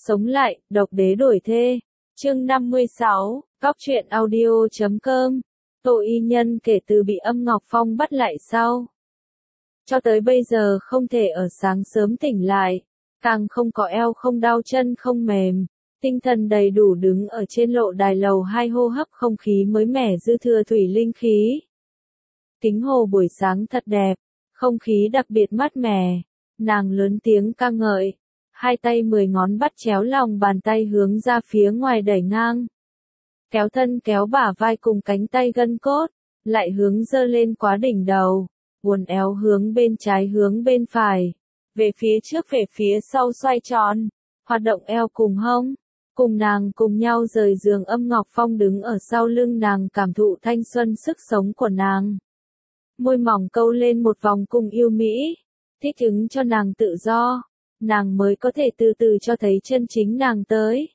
Sống lại, độc đế đổi thê. Chương 56, Cóc truyện audio.com. Tô Y Nhân kể từ bị Âm Ngọc Phong bắt lại sau, cho tới bây giờ không thể ở sáng sớm tỉnh lại, càng không có eo không đau chân không mềm, tinh thần đầy đủ đứng ở trên lộ đài lầu 2 hô hấp không khí mới mẻ dư thừa thủy linh khí. Kính hồ buổi sáng thật đẹp, không khí đặc biệt mát mẻ, nàng lớn tiếng ca ngợi, hai tay 10 ngón bắt chéo lòng bàn tay hướng ra phía ngoài đẩy ngang. Kéo thân kéo bả vai cùng cánh tay gân cốt, lại hướng dơ lên quá đỉnh đầu, uốn éo hướng bên trái hướng bên phải, về phía trước về phía sau xoay tròn, hoạt động eo cùng hông, cùng nàng cùng nhau rời giường. Âm Ngọc Phong đứng ở sau lưng nàng cảm thụ thanh xuân sức sống của nàng. Môi mỏng câu lên một vòng cùng yêu mỹ, thích ứng cho nàng tự do, nàng mới có thể từ từ cho thấy chân chính nàng tới.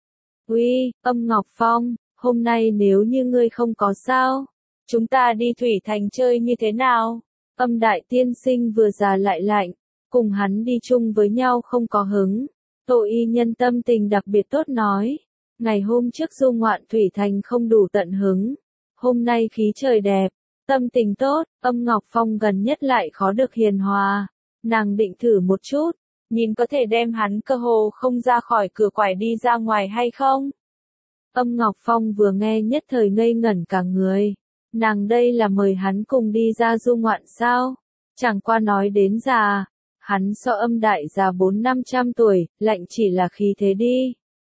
Uy, Âm Ngọc Phong, hôm nay nếu như ngươi không có sao, chúng ta đi Thủy Thành chơi như thế nào? Âm đại tiên sinh vừa già lại lạnh, cùng hắn đi chung với nhau không có hứng. Tô Y Nhân tâm tình đặc biệt tốt nói, ngày hôm trước du ngoạn Thủy Thành không đủ tận hứng, hôm nay khí trời đẹp, tâm tình tốt. Âm Ngọc Phong gần nhất lại khó được hiền hòa, nàng định thử một chút, nhìn có thể đem hắn cơ hồ không ra khỏi cửa quải đi ra ngoài hay không. Âm Ngọc Phong vừa nghe nhất thời ngây ngẩn cả người, nàng đây là mời hắn cùng đi ra du ngoạn sao? Chẳng qua nói đến già, hắn so Âm đại già 400-500 tuổi, lạnh chỉ là khí thế đi.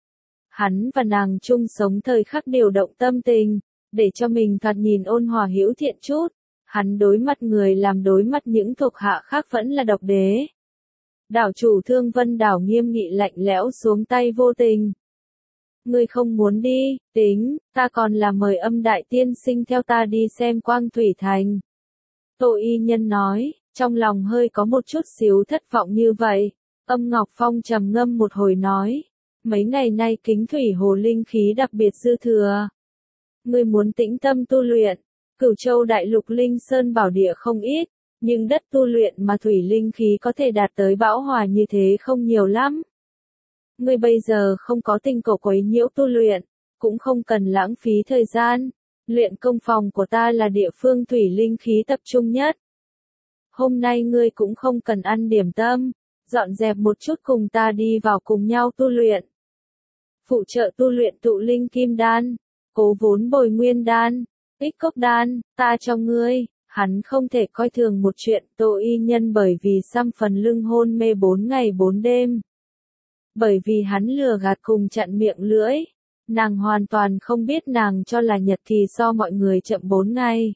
Hắn và nàng chung sống thời khắc điều động tâm tình, để cho mình thoạt nhìn ôn hòa hữu thiện chút, hắn đối mặt người làm đối mặt những thuộc hạ khác vẫn là độc đế. Đảo chủ Thương Vân Đảo nghiêm nghị lạnh lẽo xuống tay vô tình. Ngươi không muốn đi, tính, ta còn là mời Âm đại tiên sinh theo ta đi xem Quang Thủy Thành. Tô Y Nhân nói, trong lòng hơi có một chút xíu thất vọng như vậy. Âm Ngọc Phong trầm ngâm một hồi nói, mấy ngày nay Kính Thủy Hồ linh khí đặc biệt dư thừa. Ngươi muốn tĩnh tâm tu luyện, Cửu Châu Đại Lục Linh Sơn Bảo Địa không ít, nhưng đất tu luyện mà thủy linh khí có thể đạt tới bão hòa như thế không nhiều lắm. Ngươi bây giờ không có tình cầu quấy nhiễu tu luyện, cũng không cần lãng phí thời gian. Luyện công phòng của ta là địa phương thủy linh khí tập trung nhất. Hôm nay ngươi cũng không cần ăn điểm tâm, dọn dẹp một chút cùng ta đi vào cùng nhau tu luyện. Phụ trợ tu luyện tụ linh kim đan, cố vốn bồi nguyên đan, ích cốc đan, ta cho ngươi. Hắn không thể coi thường một chuyện. Tô Y Nhân bởi vì xăm phần lưng hôn mê 4 ngày 4 đêm. Bởi vì hắn lừa gạt cùng chặn miệng lưỡi, nàng hoàn toàn không biết nàng cho là nhật thì so mọi người chậm 4 ngày.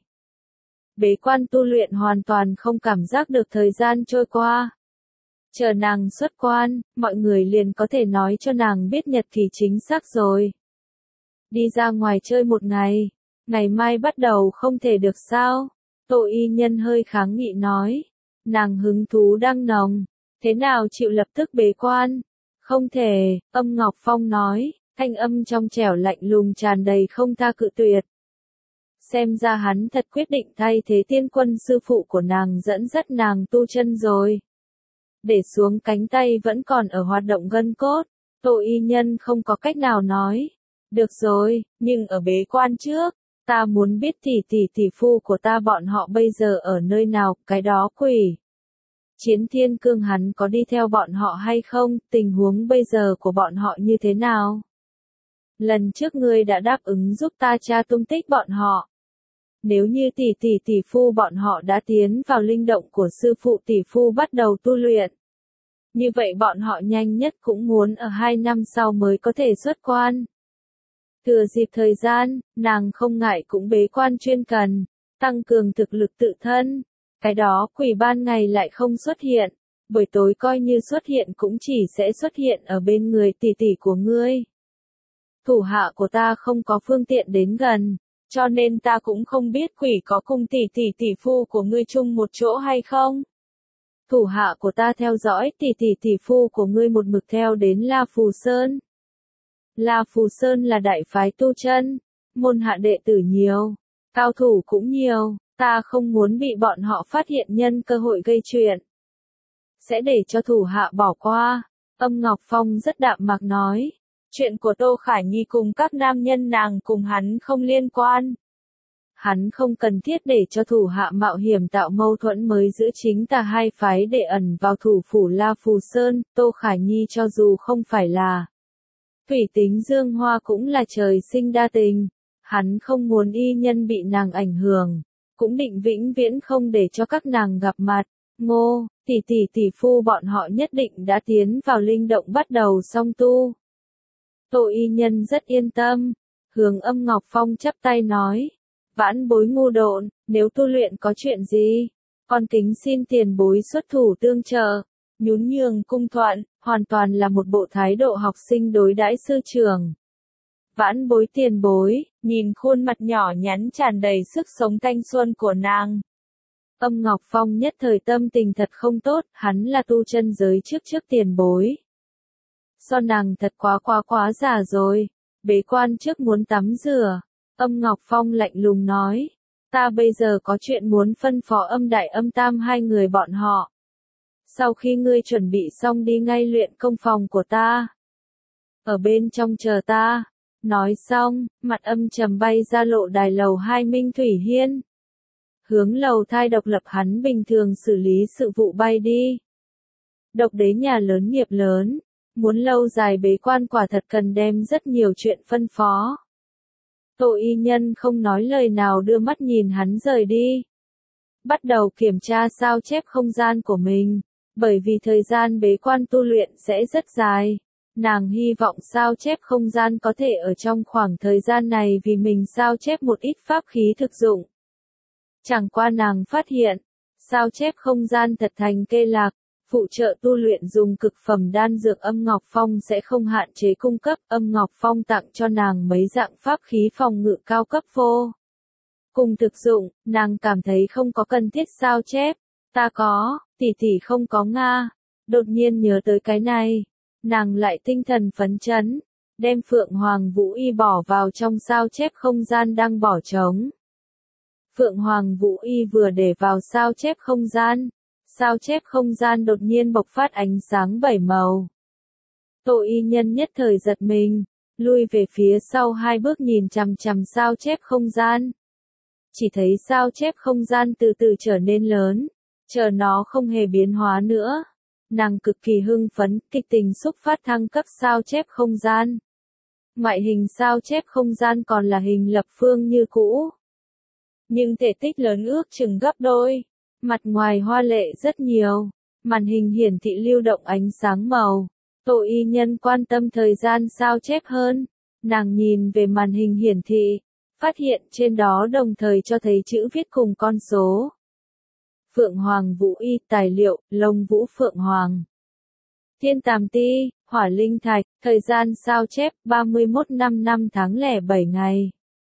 Bế quan tu luyện hoàn toàn không cảm giác được thời gian trôi qua. Chờ nàng xuất quan, mọi người liền có thể nói cho nàng biết nhật thì chính xác rồi. Đi ra ngoài chơi một ngày, ngày mai bắt đầu không thể được sao? Tô Y Nhân hơi kháng nghị nói, nàng hứng thú đang nồng, thế nào chịu lập tức bế quan? Không thể, Âm Ngọc Phong nói, thanh âm trong trẻo lạnh lùng tràn đầy không tha cự tuyệt. Xem ra hắn thật quyết định thay thế tiên quân sư phụ của nàng dẫn dắt nàng tu chân rồi. Để xuống cánh tay vẫn còn ở hoạt động gân cốt, Tô Y Nhân không có cách nào nói. Được rồi, nhưng ở bế quan trước, ta muốn biết tỷ phu của ta bọn họ bây giờ ở nơi nào, cái đó quỷ. Chiến Thiên Cương hắn có đi theo bọn họ hay không, tình huống bây giờ của bọn họ như thế nào? Lần trước ngươi đã đáp ứng giúp ta tra tung tích bọn họ. Nếu như tỷ phu bọn họ đã tiến vào linh động của sư phụ tỷ phu bắt đầu tu luyện. Như vậy bọn họ nhanh nhất cũng muốn ở 2 năm sau mới có thể xuất quan. Thừa dịp thời gian, nàng không ngại cũng bế quan chuyên cần, tăng cường thực lực tự thân. Cái đó quỷ ban ngày lại không xuất hiện, buổi tối coi như xuất hiện cũng chỉ sẽ xuất hiện ở bên người tỷ của ngươi. Thủ hạ của ta không có phương tiện đến gần, cho nên ta cũng không biết quỷ có cùng tỷ phu của ngươi chung một chỗ hay không. Thủ hạ của ta theo dõi tỷ phu của ngươi một mực theo đến La Phù Sơn. La Phù Sơn là đại phái tu chân, môn hạ đệ tử nhiều, cao thủ cũng nhiều, ta không muốn bị bọn họ phát hiện nhân cơ hội gây chuyện. Sẽ để cho thủ hạ bỏ qua. Âm Ngọc Phong rất đạm mạc nói. Chuyện của Tô Khả Nhi cùng các nam nhân nàng cùng hắn không liên quan. Hắn không cần thiết để cho thủ hạ mạo hiểm tạo mâu thuẫn mới giữa chính tà hai phái để ẩn vào thủ phủ La Phù Sơn. Tô Khả Nhi cho dù không phải là thủy tính dương hoa cũng là trời sinh đa tình. Hắn không muốn y nhân bị nàng ảnh hưởng, cũng định vĩnh viễn không để cho các nàng gặp mặt. Ngô, tỷ phu bọn họ nhất định đã tiến vào linh động bắt đầu song tu. Tô y nhân rất yên tâm, hướng Âm Ngọc Phong chắp tay nói. Vãn bối ngu độn, nếu tu luyện có chuyện gì, con kính xin tiền bối xuất thủ tương trợ. Nhún nhường cung thuận, hoàn toàn là một bộ thái độ học sinh đối đãi sư trưởng. Vãn bối tiền bối, nhìn khuôn mặt nhỏ nhắn tràn đầy sức sống thanh xuân của nàng. Âm Ngọc Phong nhất thời tâm tình thật không tốt, hắn là tu chân giới trước tiền bối. Do nàng thật quá già rồi, bế quan trước muốn tắm rửa. Âm Ngọc Phong lạnh lùng nói, ta bây giờ có chuyện muốn phân phó Âm Đại Âm Tam hai người bọn họ. Sau khi ngươi chuẩn bị xong đi ngay luyện công phòng của ta. Ở bên trong chờ ta. Nói xong, mặt âm trầm bay ra lộ đài lầu 2 Minh Thủy Hiên. Hướng lầu thai độc lập hắn bình thường xử lý sự vụ bay đi. Độc đế nhà lớn nghiệp lớn, muốn lâu dài bế quan quả thật cần đem rất nhiều chuyện phân phó. Tô y nhân không nói lời nào đưa mắt nhìn hắn rời đi. Bắt đầu kiểm tra sao chép không gian của mình, bởi vì thời gian bế quan tu luyện sẽ rất dài. Nàng hy vọng sao chép không gian có thể ở trong khoảng thời gian này vì mình sao chép một ít pháp khí thực dụng. Chẳng qua nàng phát hiện, sao chép không gian thật thành kê lạc, phụ trợ tu luyện dùng cực phẩm đan dược Âm Ngọc Phong sẽ không hạn chế cung cấp. Âm Ngọc Phong tặng cho nàng mấy dạng pháp khí phòng ngự cao cấp vô cùng thực dụng, nàng cảm thấy không có cần thiết sao chép. Ta có, tỷ không có Nga. Đột nhiên nhớ tới cái này, nàng lại tinh thần phấn chấn, đem Phượng Hoàng Vũ Y bỏ vào trong sao chép không gian đang bỏ trống. Phượng Hoàng Vũ Y vừa để vào sao chép không gian đột nhiên bộc phát ánh sáng 7 màu. Tô y nhân nhất thời giật mình, lui về phía sau 2 bước nhìn chằm chằm sao chép không gian. Chỉ thấy sao chép không gian từ từ trở nên lớn, chờ nó không hề biến hóa nữa. Nàng cực kỳ hưng phấn, kịch tình xúc phát thăng cấp sao chép không gian. Ngoại hình sao chép không gian còn là hình lập phương như cũ, nhưng thể tích lớn ước chừng gấp đôi, mặt ngoài hoa lệ rất nhiều, màn hình hiển thị lưu động ánh sáng màu. Tô y nhân quan tâm thời gian sao chép hơn, nàng nhìn về màn hình hiển thị, phát hiện trên đó đồng thời cho thấy chữ viết cùng con số. Phượng Hoàng Vũ Y tài liệu, lông vũ Phượng Hoàng. Thiên Tàm Ti, Hỏa Linh Thạch, thời gian sao chép 31 năm tháng 07 ngày.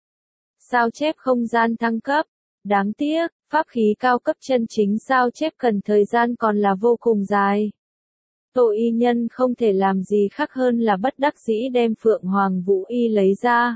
Sao chép không gian thăng cấp. Đáng tiếc, pháp khí cao cấp chân chính sao chép cần thời gian còn là vô cùng dài. Tô y nhân không thể làm gì khác hơn là bất đắc dĩ đem Phượng Hoàng Vũ Y lấy ra.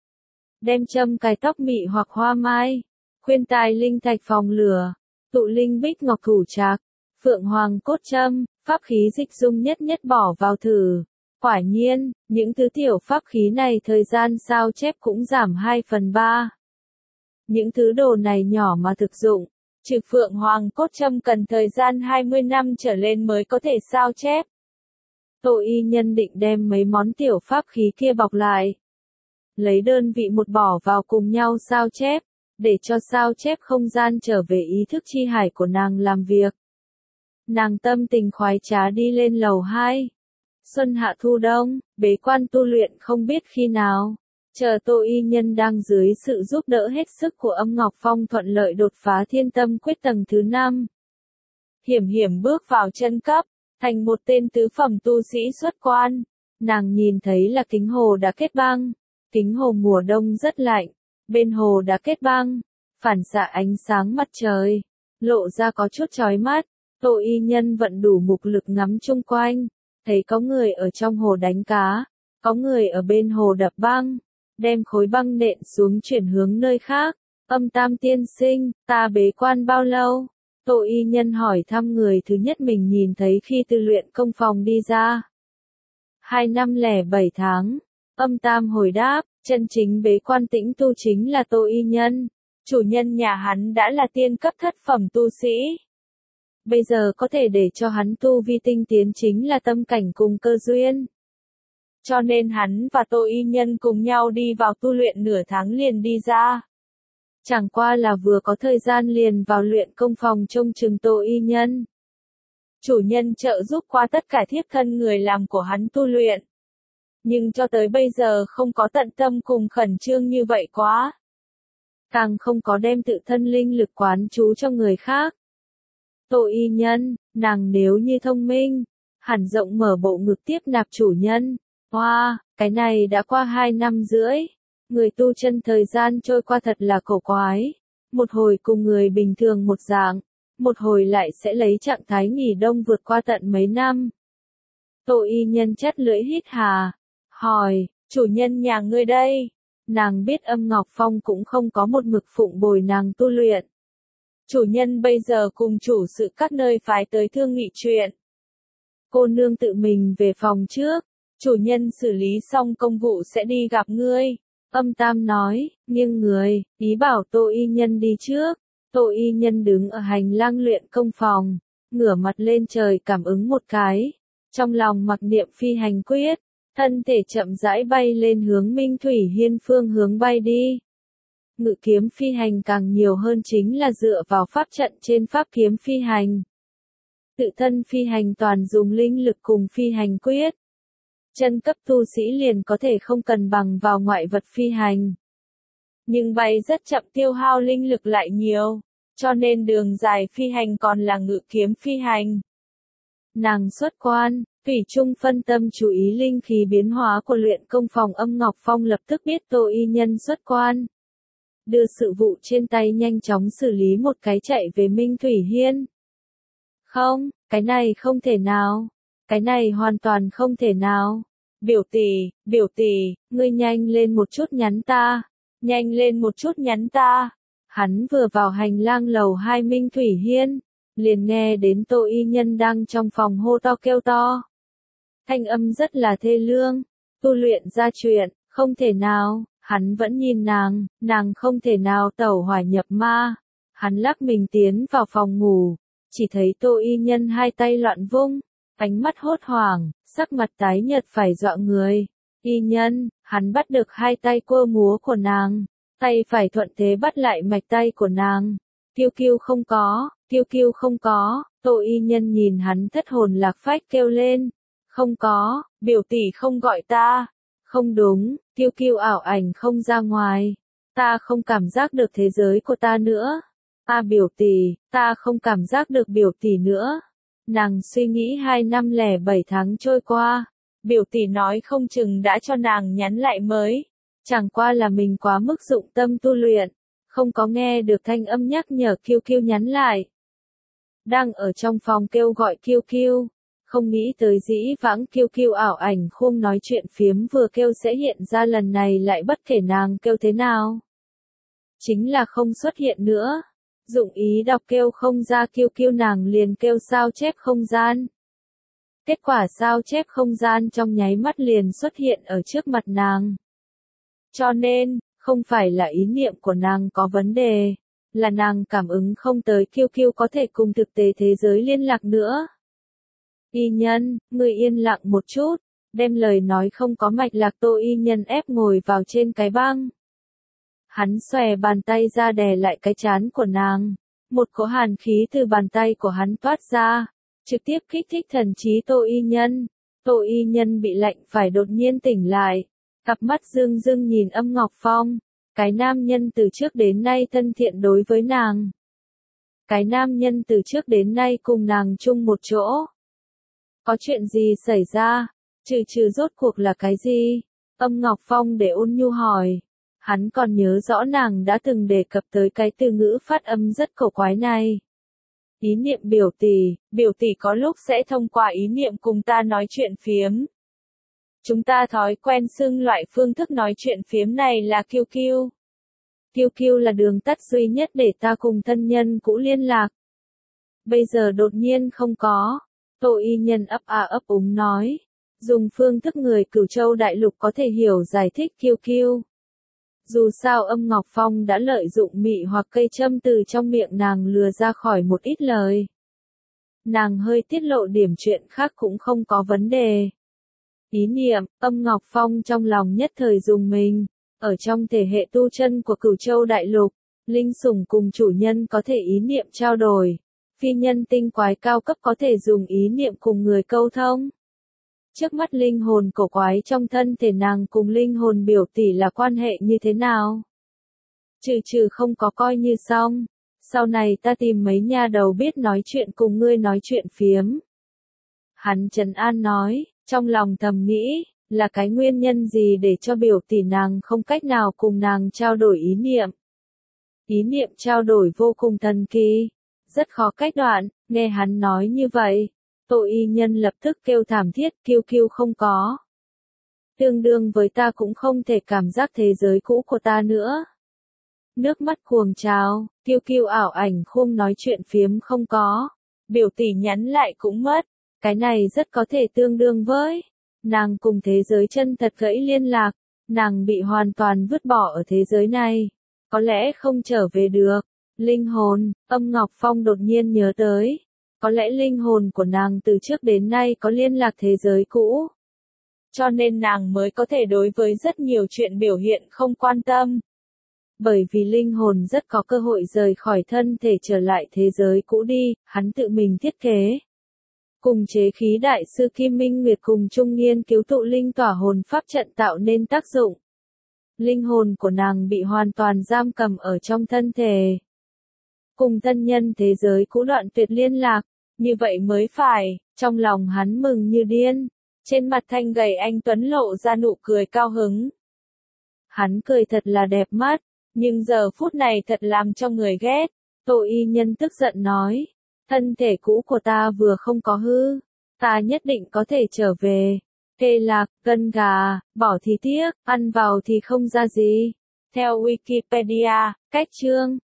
Đem châm cài tóc mị hoặc hoa mai, khuyên tai linh thạch phòng lửa, tụ linh bích ngọc thủ trạc, Phượng Hoàng cốt châm, pháp khí dịch dung nhất bỏ vào thử. Quả nhiên, những thứ tiểu pháp khí này thời gian sao chép cũng giảm 2/3. Những thứ đồ này nhỏ mà thực dụng, trừ Phượng Hoàng cốt châm cần thời gian 20 năm trở lên mới có thể sao chép. Tô y nhân định đem mấy món tiểu pháp khí kia bọc lại, lấy đơn vị một bỏ vào cùng nhau sao chép, để cho sao chép không gian trở về ý thức chi hải của nàng làm việc. Nàng tâm tình khoái trá đi lên lầu 2. Xuân hạ thu đông, bế quan tu luyện không biết khi nào. Chờ Tô y nhân đang dưới sự giúp đỡ hết sức của Âm Ngọc Phong thuận lợi đột phá thiên tâm quyết tầng thứ 5. Hiểm bước vào chân cấp, thành một tên tứ phẩm tu sĩ xuất quan. Nàng nhìn thấy là kính hồ đã kết băng. Kính hồ mùa đông rất lạnh, bên hồ đã kết băng, phản xạ ánh sáng mặt trời, lộ ra có chút chói mắt. Tô y nhân vận đủ mục lực ngắm chung quanh, thấy có người ở trong hồ đánh cá, có người ở bên hồ đập băng, đem khối băng nện xuống chuyển hướng nơi khác. Âm Tam tiên sinh, ta bế quan bao lâu? Tô y nhân hỏi thăm người thứ nhất mình nhìn thấy khi từ luyện công phòng đi ra. 2 năm lẻ 7 tháng. Âm Tam hồi đáp, chân chính bế quan tĩnh tu chính là Tô Y Nhân. Chủ nhân nhà hắn đã là tiên cấp thất phẩm tu sĩ. Bây giờ có thể để cho hắn tu vi tinh tiến chính là tâm cảnh cùng cơ duyên. Cho nên hắn và Tô Y Nhân cùng nhau đi vào tu luyện nửa tháng liền đi ra. Chẳng qua là vừa có thời gian liền vào luyện công phòng trông chừng Tô Y Nhân. Chủ nhân trợ giúp qua tất cả thiếp thân người làm của hắn tu luyện. Nhưng cho tới bây giờ không có tận tâm cùng khẩn trương như vậy quá. Càng không có đem tự thân linh lực quán trú cho người khác. Tô Y Nhân, nàng nếu như thông minh, hẳn rộng mở bộ ngực tiếp nạp chủ nhân. Hoa, cái này đã qua 2 năm rưỡi. Người tu chân thời gian trôi qua thật là cổ quái. Một hồi cùng người bình thường một dạng, một hồi lại sẽ lấy trạng thái nghỉ đông vượt qua tận mấy năm. Tô Y Nhân chắt lưỡi hít hà, hỏi, chủ nhân nhà ngươi đây. Nàng biết Âm Ngọc Phong cũng không có một mực phụng bồi nàng tu luyện. Chủ nhân bây giờ cùng chủ sự các nơi phái tới thương nghị chuyện. Cô nương tự mình về phòng trước, chủ nhân xử lý xong công vụ sẽ đi gặp ngươi. Âm Tam nói, nghiêng người, ý bảo Tô Y Nhân đi trước. Tô Y Nhân đứng ở hành lang luyện công phòng, ngửa mặt lên trời cảm ứng một cái. Trong lòng mặc niệm phi hành quyết, thân thể chậm rãi bay lên hướng Minh Thủy Hiên phương hướng bay đi. Ngự kiếm phi hành càng nhiều hơn chính là dựa vào pháp trận trên pháp kiếm phi hành. Tự thân phi hành toàn dùng linh lực cùng phi hành quyết. Chân cấp tu sĩ liền có thể không cần bằng vào ngoại vật phi hành. Nhưng bay rất chậm tiêu hao linh lực lại nhiều, cho nên đường dài phi hành còn là ngự kiếm phi hành. Nàng xuất quan, thủy chung phân tâm chú ý linh khí biến hóa của luyện công phòng Âm Ngọc Phong lập tức biết Tô Y Nhân xuất quan. Đưa sự vụ trên tay nhanh chóng xử lý một cái chạy về Minh Thủy Hiên. Không, cái này không thể nào. Cái này hoàn toàn không thể nào. Biểu tỷ, ngươi nhanh lên một chút nhắn ta. Nhanh lên một chút nhắn ta. Hắn vừa vào hành lang lầu 2 Minh Thủy Hiên, liền nghe đến Tô Y Nhân đang trong phòng hô to kêu to. Thanh âm rất là thê lương. Tu luyện ra chuyện, không thể nào. Hắn vẫn nhìn nàng không thể nào tẩu hỏa nhập ma. Hắn lắc mình tiến vào phòng ngủ, chỉ thấy Tô Y Nhân hai tay loạn vung, ánh mắt hốt hoảng, sắc mặt tái nhợt phải dọa người. Y Nhân, hắn bắt được hai tay quơ múa của nàng, tay phải thuận thế bắt lại mạch tay của nàng. Kiêu kiêu không có, Tô Y Nhân nhìn hắn thất hồn lạc phách kêu lên. Không có, biểu tỷ không gọi ta. Không đúng, kiêu kiêu ảo ảnh không ra ngoài. Ta không cảm giác được thế giới của ta nữa. Biểu tỷ, ta không cảm giác được biểu tỷ nữa. Nàng suy nghĩ 2 năm lẻ 7 tháng trôi qua. Biểu tỷ nói không chừng đã cho nàng nhắn lại mới. Chẳng qua là mình quá mức dụng tâm tu luyện. Không có nghe được thanh âm nhắc nhở kiêu kiêu nhắn lại. Đang ở trong phòng kêu gọi kiêu kiêu. Không nghĩ tới dĩ vãng kiêu kiêu ảo ảnh khung nói chuyện phiếm vừa kêu sẽ hiện ra lần này lại bất kể nàng kêu thế nào. Chính là không xuất hiện nữa. Dụng ý đọc kêu không ra kiêu kiêu nàng liền kêu sao chép không gian. Kết quả sao chép không gian trong nháy mắt liền xuất hiện ở trước mặt nàng. Cho nên, không phải là ý niệm của nàng có vấn đề, là nàng cảm ứng không tới kiêu kiêu có thể cùng thực tế thế giới liên lạc nữa. Y Nhân, ngươi yên lặng một chút, đem lời nói không có mạch lạc Tô Y Nhân ép ngồi vào trên cái băng. Hắn xòe bàn tay ra đè lại cái trán của nàng, một cỗ hàn khí từ bàn tay của hắn toát ra, trực tiếp kích thích thần trí Tô Y Nhân. Tô Y Nhân bị lạnh phải đột nhiên tỉnh lại, cặp mắt rưng rưng nhìn Âm Ngọc Phong, cái nam nhân từ trước đến nay thân thiện đối với nàng. Cái nam nhân từ trước đến nay cùng nàng chung một chỗ. Có chuyện gì xảy ra? Trừ rốt cuộc là cái gì? Âm Ngọc Phong để ôn nhu hỏi. Hắn còn nhớ rõ nàng đã từng đề cập tới cái từ ngữ phát âm rất cổ quái này. Ý niệm biểu tỷ có lúc sẽ thông qua ý niệm cùng ta nói chuyện phiếm. Chúng ta thói quen xưng loại phương thức nói chuyện phiếm này là kiêu kiêu. Kiêu kiêu là đường tắt duy nhất để ta cùng thân nhân cũ liên lạc. Bây giờ đột nhiên không có. Tô Y Nhân ấp úng nói. Dùng phương thức người Cửu Châu Đại Lục có thể hiểu giải thích Kiêu Kiêu. Dù sao Âm Ngọc Phong đã lợi dụng mị hoặc cây châm từ trong miệng nàng lừa ra khỏi một ít lời. Nàng hơi tiết lộ điểm chuyện khác cũng không có vấn đề. Ý niệm, Âm Ngọc Phong trong lòng nhất thời dùng mình. Ở trong thể hệ tu chân của Cửu Châu Đại Lục, linh sủng cùng chủ nhân có thể ý niệm trao đổi. Phi nhân tinh quái cao cấp có thể dùng ý niệm cùng người câu thông. Trước mắt linh hồn cổ quái trong thân thể nàng cùng linh hồn biểu tỷ là quan hệ như thế nào? Trừ không có coi như xong. Sau này ta tìm mấy nha đầu biết nói chuyện cùng ngươi nói chuyện phiếm. Hắn trấn an nói, trong lòng thầm nghĩ, là cái nguyên nhân gì để cho biểu tỷ nàng không cách nào cùng nàng trao đổi ý niệm. Ý niệm trao đổi vô cùng thần kỳ, rất khó cách đoạn, nghe hắn nói như vậy. Tô Y Nhân lập tức kêu thảm thiết, Kiêu Kiêu không có. Tương đương với ta cũng không thể cảm giác thế giới cũ của ta nữa. Nước mắt cuồng trào, Kiêu Kiêu ảo ảnh khung nói chuyện phiếm không có. Biểu tỷ nhắn lại cũng mất. Cái này rất có thể tương đương với nàng cùng thế giới chân thật gãy liên lạc. Nàng bị hoàn toàn vứt bỏ ở thế giới này. Có lẽ không trở về được. Linh hồn, Âm Ngọc Phong đột nhiên nhớ tới. Có lẽ linh hồn của nàng từ trước đến nay có liên lạc thế giới cũ. Cho nên nàng mới có thể đối với rất nhiều chuyện biểu hiện không quan tâm. Bởi vì linh hồn rất có cơ hội rời khỏi thân thể trở lại thế giới cũ đi, hắn tự mình thiết kế. Cùng chế khí đại sư Kim Minh Nguyệt cùng chung nghiên cứu tụ linh tỏa hồn pháp trận tạo nên tác dụng. Linh hồn của nàng bị hoàn toàn giam cầm ở trong thân thể. Cùng thân nhân thế giới cũ đoạn tuyệt liên lạc, như vậy mới phải, trong lòng hắn mừng như điên. Trên mặt thanh gầy anh Tuấn lộ ra nụ cười cao hứng. Hắn cười thật là đẹp mắt, nhưng giờ phút này thật làm cho người ghét. Tô Y Nhân tức giận nói, thân thể cũ của ta vừa không có hư, ta nhất định có thể trở về. Kê lạc, gân gà, bỏ thì tiếc, ăn vào thì không ra gì. Theo Wikipedia, cách chương